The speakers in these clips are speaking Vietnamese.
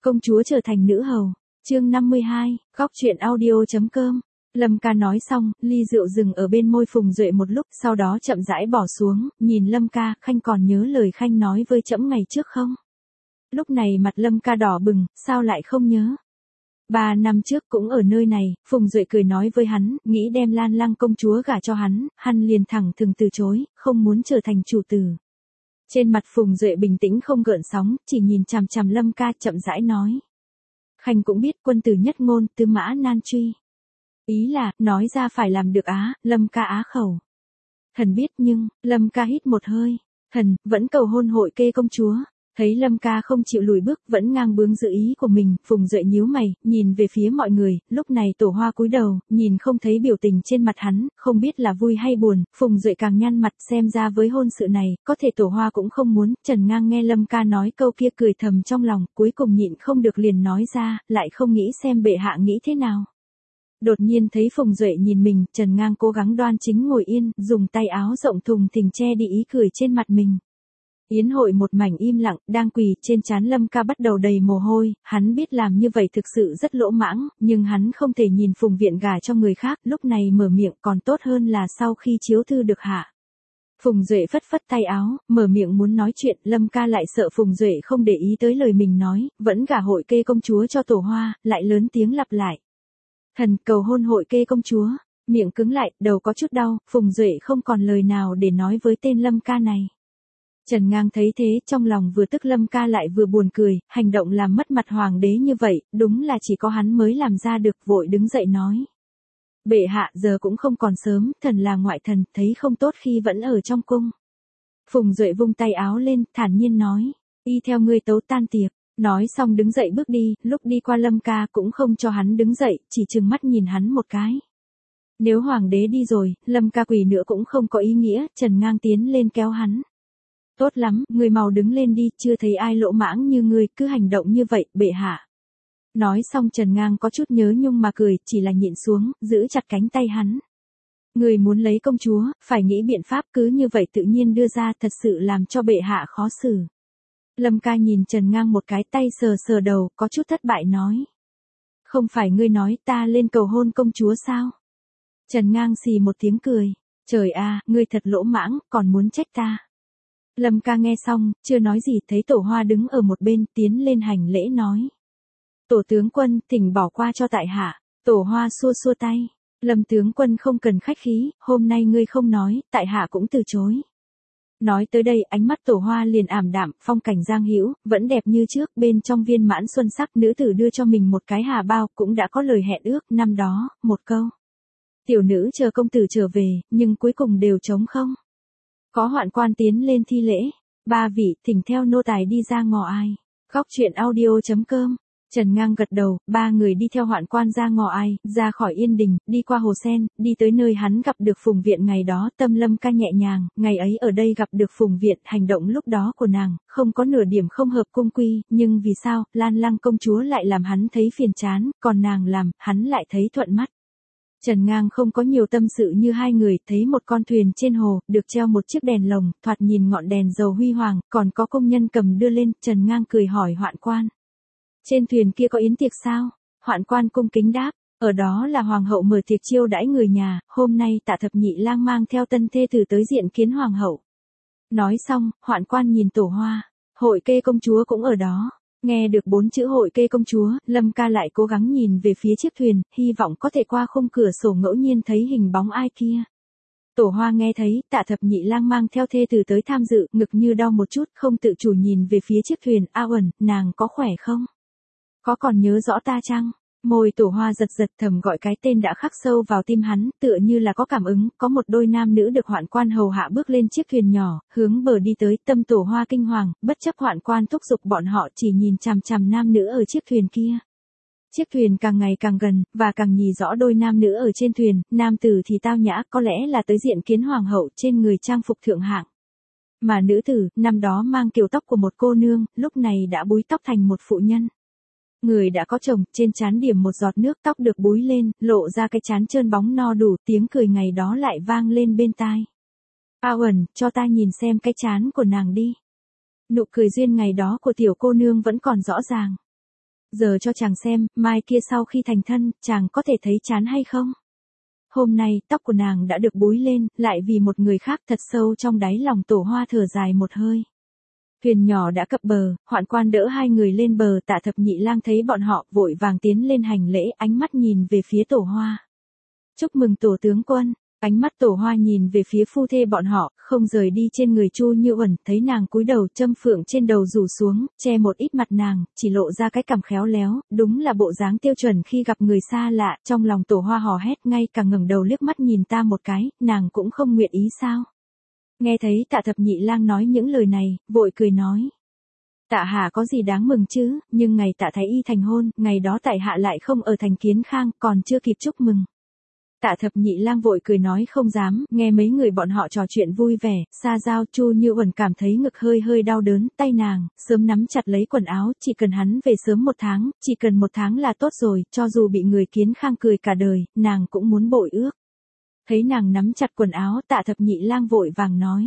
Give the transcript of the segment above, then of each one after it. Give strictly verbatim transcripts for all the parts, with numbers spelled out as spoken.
Công chúa trở thành nữ hầu. Chương năm mươi hai, góc truyện audio.com. Lâm Ca nói xong, ly rượu dừng ở bên môi Phùng Duệ một lúc, sau đó chậm rãi bỏ xuống, nhìn Lâm Ca, Khanh còn nhớ lời Khanh nói với trẫm ngày trước không? Lúc này mặt Lâm Ca đỏ bừng, sao lại không nhớ? Ba năm trước cũng ở nơi này, Phùng Duệ cười nói với hắn, nghĩ đem Lan Lăng công chúa gả cho hắn, hắn liền thẳng thừng từ chối, không muốn trở thành chủ tử. Trên mặt Phùng Duệ bình tĩnh không gợn sóng, chỉ nhìn chằm chằm Lâm Ca chậm rãi nói. Khanh cũng biết quân tử nhất ngôn, tư mã nan truy. Ý là, nói ra phải làm được á, Lâm Ca á khẩu. Thần biết nhưng, Lâm Ca hít một hơi. Thần, vẫn cầu hôn Hội Kê công chúa. Thấy Lâm Ca không chịu lùi bước, vẫn ngang bướng dự ý của mình, Phùng Duệ nhíu mày, nhìn về phía mọi người, lúc này Tổ Hoa cúi đầu, nhìn không thấy biểu tình trên mặt hắn, không biết là vui hay buồn, Phùng Duệ càng nhăn mặt, xem ra với hôn sự này, có thể Tổ Hoa cũng không muốn, Trần Ngang nghe Lâm Ca nói câu kia cười thầm trong lòng, cuối cùng nhịn không được liền nói ra, lại không nghĩ xem bệ hạ nghĩ thế nào. Đột nhiên thấy Phùng Duệ nhìn mình, Trần Ngang cố gắng đoan chính ngồi yên, dùng tay áo rộng thùng thình che đi ý cười trên mặt mình. Yến hội một mảnh im lặng, đang quỳ, trên trán Lâm Ca bắt đầu đầy mồ hôi, hắn biết làm như vậy thực sự rất lỗ mãng, nhưng hắn không thể nhìn Phùng Viện gả cho người khác, lúc này mở miệng còn tốt hơn là sau khi chiếu thư được hạ. Phùng Duệ phất phất tay áo, mở miệng muốn nói chuyện, Lâm Ca lại sợ Phùng Duệ không để ý tới lời mình nói, vẫn gả Hội Kê công chúa cho Tổ Hoa, lại lớn tiếng lặp lại. Thần cầu hôn Hội Kê công chúa, miệng cứng lại, đầu có chút đau, Phùng Duệ không còn lời nào để nói với tên Lâm Ca này. Trần Ngang thấy thế, trong lòng vừa tức Lâm Ca lại vừa buồn cười, hành động làm mất mặt hoàng đế như vậy, đúng là chỉ có hắn mới làm ra được, vội đứng dậy nói. Bệ hạ, giờ cũng không còn sớm, thần là ngoại thần, thấy không tốt khi vẫn ở trong cung. Phùng Duệ vung tay áo lên, thản nhiên nói, y theo ngươi tấu tan tiệc. Nói xong đứng dậy bước đi, lúc đi qua Lâm Ca cũng không cho hắn đứng dậy, chỉ trừng mắt nhìn hắn một cái. Nếu hoàng đế đi rồi, Lâm Ca quỳ nữa cũng không có ý nghĩa, Trần Ngang tiến lên kéo hắn. Tốt lắm, ngươi mau đứng lên đi, chưa thấy ai lỗ mãng như ngươi, cứ hành động như vậy, bệ hạ. Nói xong Trần Ngang có chút nhớ nhung mà cười, chỉ là nhịn xuống, giữ chặt cánh tay hắn. Ngươi muốn lấy công chúa, phải nghĩ biện pháp, cứ như vậy tự nhiên đưa ra, thật sự làm cho bệ hạ khó xử. Lâm Ca nhìn Trần Ngang một cái, tay sờ sờ đầu, có chút thất bại nói. Không phải ngươi nói ta lên cầu hôn công chúa sao? Trần Ngang xì một tiếng cười. Trời a, ngươi thật lỗ mãng, còn muốn trách ta. Lâm Ca nghe xong, chưa nói gì, thấy Tổ Hoa đứng ở một bên, tiến lên hành lễ nói. Tổ tướng quân, thỉnh bỏ qua cho tại hạ. Tổ Hoa xua xua tay. Lâm tướng quân không cần khách khí, hôm nay ngươi không nói, tại hạ cũng từ chối. Nói tới đây, ánh mắt Tổ Hoa liền ảm đạm, phong cảnh giang hữu vẫn đẹp như trước, bên trong viên mãn xuân sắc, nữ tử đưa cho mình một cái hà bao, cũng đã có lời hẹn ước, năm đó, một câu. Tiểu nữ chờ công tử trở về, nhưng cuối cùng đều trống không. Có hoạn quan tiến lên thi lễ, ba vị, thỉnh theo nô tài đi ra ngõ ai. Góc truyện audio.com. Trần Ngang gật đầu, ba người đi theo hoạn quan ra ngõ ai, ra khỏi Yên Đình, đi qua Hồ Sen, đi tới nơi hắn gặp được Phùng Viện ngày đó, tâm Lâm Ca nhẹ nhàng, ngày ấy ở đây gặp được Phùng Viện, hành động lúc đó của nàng, không có nửa điểm không hợp cung quy, nhưng vì sao, Lan Lăng công chúa lại làm hắn thấy phiền chán, còn nàng làm, hắn lại thấy thuận mắt. Trần Ngang không có nhiều tâm sự như hai người, thấy một con thuyền trên hồ, được treo một chiếc đèn lồng, thoạt nhìn ngọn đèn dầu huy hoàng, còn có công nhân cầm đưa lên, Trần Ngang cười hỏi hoạn quan. Trên thuyền kia có yến tiệc sao? Hoạn quan cung kính đáp, ở đó là hoàng hậu mở tiệc chiêu đãi người nhà, hôm nay Tạ Thập Nhị Lang mang theo tân thê tử tới diện kiến hoàng hậu. Nói xong, hoạn quan nhìn Tổ Hoa, Hội Kê công chúa cũng ở đó. Nghe được bốn chữ Hội Kê công chúa, Lâm Ca lại cố gắng nhìn về phía chiếc thuyền, hy vọng có thể qua khung cửa sổ ngẫu nhiên thấy hình bóng ai kia. Tổ Hoa nghe thấy, Tạ Thập Nhị Lang mang theo thê tử tới tham dự, ngực như đau một chút, không tự chủ nhìn về phía chiếc thuyền, A Uẩn, nàng có khỏe không? Có còn nhớ rõ ta chăng? Môi Tổ Hoa giật giật, thầm gọi cái tên đã khắc sâu vào tim hắn, tựa như là có cảm ứng, có một đôi nam nữ được hoạn quan hầu hạ bước lên chiếc thuyền nhỏ, hướng bờ đi tới, tâm Tổ Hoa kinh hoàng, bất chấp hoạn quan thúc giục bọn họ chỉ nhìn chằm chằm nam nữ ở chiếc thuyền kia. Chiếc thuyền càng ngày càng gần, và càng nhìn rõ đôi nam nữ ở trên thuyền, nam tử thì tao nhã, có lẽ là tới diện kiến hoàng hậu, trên người trang phục thượng hạng. Mà nữ tử, năm đó mang kiểu tóc của một cô nương, lúc này đã búi tóc thành một phụ nhân. Người đã có chồng, trên trán điểm một giọt nước, tóc được búi lên, lộ ra cái trán trơn bóng no đủ, tiếng cười ngày đó lại vang lên bên tai. A Uẩn, cho ta nhìn xem cái trán của nàng đi. Nụ cười duyên ngày đó của tiểu cô nương vẫn còn rõ ràng. giờ cho chàng xem, mai kia sau khi thành thân, chàng có thể thấy chán hay không? Hôm nay, tóc của nàng đã được búi lên, lại vì một người khác thật sâu trong đáy lòng Tổ Hoa thở dài một hơi. Thuyền nhỏ đã cập bờ, Hoạn Quan đỡ hai người lên bờ, Tạ Thập Nhị Lang thấy bọn họ, vội vàng tiến lên hành lễ, ánh mắt nhìn về phía Tổ Hoa. Chúc mừng Tổ tướng quân. Ánh mắt Tổ Hoa nhìn về phía phu thê bọn họ, không rời đi trên người Chu Như Uẩn, thấy nàng cúi đầu, châm phượng trên đầu rủ xuống, che một ít mặt nàng, chỉ lộ ra cái cằm khéo léo, đúng là bộ dáng tiêu chuẩn khi gặp người xa lạ, trong lòng Tổ Hoa hò hét, ngay cả ngẩng đầu liếc mắt nhìn ta một cái, nàng cũng không nguyện ý sao? Nghe thấy Tạ Thập Nhị Lang nói những lời này, vội cười nói: Tạ hạ có gì đáng mừng chứ, nhưng ngày Tạ Thái Y thành hôn, ngày đó tại hạ lại không ở thành Kiến Khang, còn chưa kịp chúc mừng. Tạ Thập Nhị Lang vội cười nói không dám, nghe mấy người bọn họ trò chuyện vui vẻ, xa giao. Chu Như Uẩn cảm thấy ngực hơi hơi đau đớn, tay nàng sớm nắm chặt lấy quần áo, chỉ cần hắn về sớm một tháng, chỉ cần một tháng là tốt rồi, cho dù bị người Kiến Khang cười cả đời, nàng cũng muốn bội ước. Thấy nàng nắm chặt quần áo, Tạ Thập Nhị Lang vội vàng nói: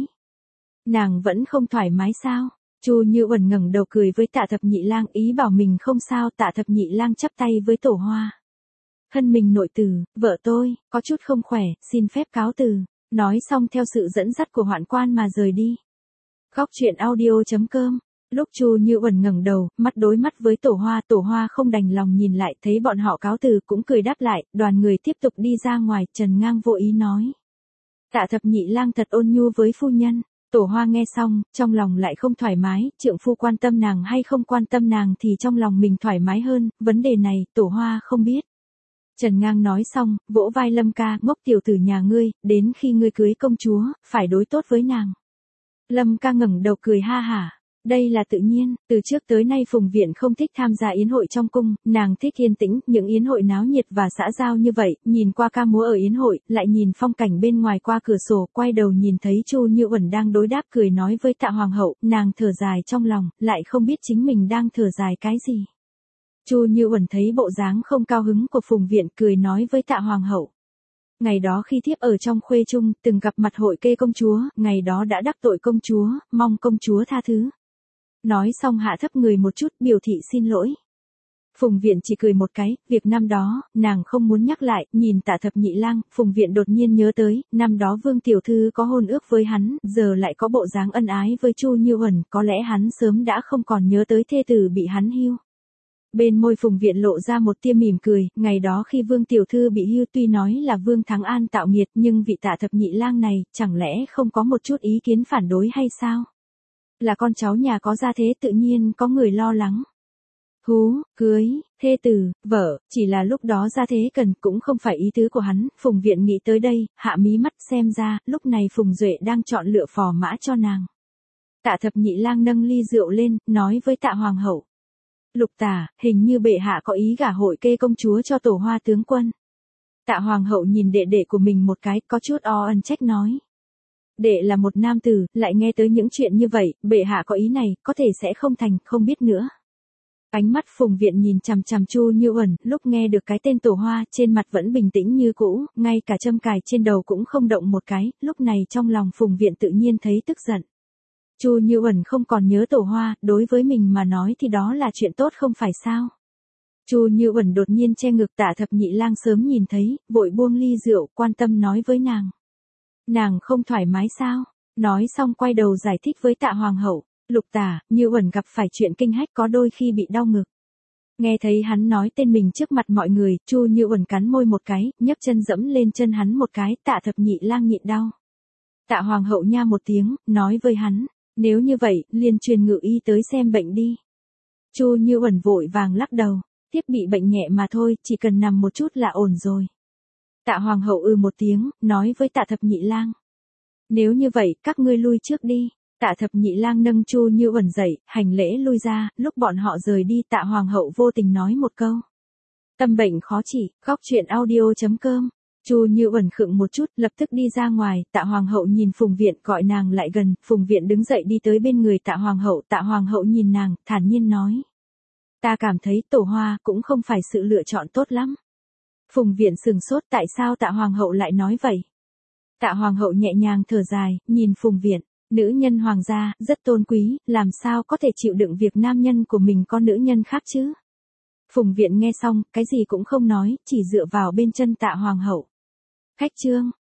Nàng vẫn không thoải mái sao? Chu Như Uẩn ngẩng đầu cười với Tạ Thập Nhị Lang, ý bảo mình không sao. Tạ Thập Nhị Lang chắp tay với Tổ Hoa: Thân mình nội tử, vợ tôi, có chút không khỏe, xin phép cáo từ. Nói xong theo sự dẫn dắt của Hoạn Quan mà rời đi. Góc truyện audio chấm com. Lúc Chu Như Uẩn ngẩng đầu, mắt đối mắt với Tổ Hoa, Tổ Hoa không đành lòng nhìn lại, thấy bọn họ cáo từ cũng cười đáp lại, đoàn người tiếp tục đi ra ngoài. Trần Ngang vô ý nói: Tạ Thập Nhị Lang thật ôn nhu với phu nhân. Tổ Hoa nghe xong, trong lòng lại không thoải mái, trượng phu quan tâm nàng hay không quan tâm nàng thì trong lòng mình thoải mái hơn, vấn đề này, Tổ Hoa không biết. Trần Ngang nói xong, vỗ vai Lâm Ca, ngốc tiểu tử nhà ngươi, đến khi ngươi cưới công chúa, phải đối tốt với nàng. Lâm Ca ngẩng đầu cười ha hả, đây là tự nhiên, từ trước tới nay Phùng Viện không thích tham gia yến hội trong cung, nàng thích yên tĩnh, những yến hội náo nhiệt và xã giao như vậy, nhìn qua ca múa ở yến hội, lại nhìn phong cảnh bên ngoài qua cửa sổ, quay đầu nhìn thấy Chu Như Uẩn đang đối đáp cười nói với Tạ Hoàng hậu, nàng thở dài trong lòng, lại không biết chính mình đang thở dài cái gì. Chu Như Uẩn thấy bộ dáng không cao hứng của Phùng Viện, cười nói với Tạ Hoàng hậu: Ngày đó khi thiếp ở trong khuê trung, từng gặp mặt hội kê công chúa, ngày đó đã đắc tội công chúa, mong công chúa tha thứ. Nói xong hạ thấp người một chút, biểu thị xin lỗi. Phùng Viện chỉ cười một cái, việc năm đó, nàng không muốn nhắc lại, nhìn Tạ Thập Nhị Lang, Phùng Viện đột nhiên nhớ tới, năm đó Vương Tiểu Thư có hôn ước với hắn, giờ lại có bộ dáng ân ái với Chu Như Uẩn, có lẽ hắn sớm đã không còn nhớ tới thê tử bị hắn hưu. Bên môi Phùng Viện lộ ra một tia mỉm cười, ngày đó khi Vương Tiểu Thư bị hưu tuy nói là Vương Thắng An tạo nghiệt, nhưng vị Tạ Thập Nhị Lang này, chẳng lẽ không có một chút ý kiến phản đối hay sao? Là con cháu nhà có gia thế tự nhiên có người lo lắng. Hú, cưới, thê tử, vợ, chỉ là lúc đó gia thế cần cũng không phải ý tứ của hắn. Phùng Viện nghĩ tới đây, hạ mí mắt xem ra, lúc này Phùng Duệ đang chọn lựa phò mã cho nàng. Tạ Thập Nhị Lang nâng ly rượu lên, nói với Tạ Hoàng hậu: Lục tả, hình như bệ hạ có ý gả hội kê công chúa cho Tổ Hoa tướng quân. Tạ Hoàng hậu nhìn đệ đệ của mình một cái, có chút o ân trách nói: Đệ là một nam tử, lại nghe tới những chuyện như vậy, bệ hạ có ý này, có thể sẽ không thành, không biết nữa. Ánh mắt Phùng Viện nhìn chằm chằm Chu Như Uẩn, lúc nghe được cái tên Tổ Hoa, trên mặt vẫn bình tĩnh như cũ, ngay cả châm cài trên đầu cũng không động một cái, lúc này trong lòng Phùng Viện tự nhiên thấy tức giận. Chu Như Uẩn không còn nhớ Tổ Hoa, đối với mình mà nói thì đó là chuyện tốt không phải sao? Chu Như Uẩn đột nhiên che ngực, Tạ Thập Nhị Lang sớm nhìn thấy, vội buông ly rượu, quan tâm nói với nàng: Nàng không thoải mái sao? Nói xong quay đầu giải thích với Tạ Hoàng hậu: Lục tả, Như Uẩn gặp phải chuyện kinh hách, có đôi khi bị đau ngực. Nghe thấy hắn nói tên mình trước mặt mọi người, Chu Như Uẩn cắn môi một cái, nhấc chân dẫm lên chân hắn một cái, Tạ Thập Nhị Lang nhịn đau. Tạ Hoàng hậu nha một tiếng, nói với hắn: Nếu như vậy, liền truyền ngự y tới xem bệnh đi. Chu Như Uẩn vội vàng lắc đầu: Tiếp bị bệnh nhẹ mà thôi, chỉ cần nằm một chút là ổn rồi. Tạ Hoàng hậu ư một tiếng, nói với Tạ Thập Nhị Lang: Nếu như vậy, các ngươi lui trước đi. Tạ Thập Nhị Lang nâng Chu Như Uẩn dậy, hành lễ lui ra, lúc bọn họ rời đi, Tạ Hoàng hậu vô tình nói một câu: Tâm bệnh khó trị. Góc truyện audio chấm com. Chu Như Uẩn khựng một chút, lập tức đi ra ngoài. Tạ Hoàng hậu nhìn Phùng Viện, gọi nàng lại gần. Phùng Viện đứng dậy đi tới bên người Tạ Hoàng hậu. Tạ Hoàng hậu nhìn nàng, thản nhiên nói: Ta cảm thấy Tổ Hoa cũng không phải sự lựa chọn tốt lắm. Phùng Viện sừng sốt, tại sao Tạ Hoàng hậu lại nói vậy? Tạ Hoàng hậu nhẹ nhàng thở dài, nhìn Phùng Viện: Nữ nhân hoàng gia, rất tôn quý, làm sao có thể chịu đựng việc nam nhân của mình có nữ nhân khác chứ? Phùng Viện nghe xong, cái gì cũng không nói, chỉ dựa vào bên chân Tạ Hoàng hậu. Khách trương,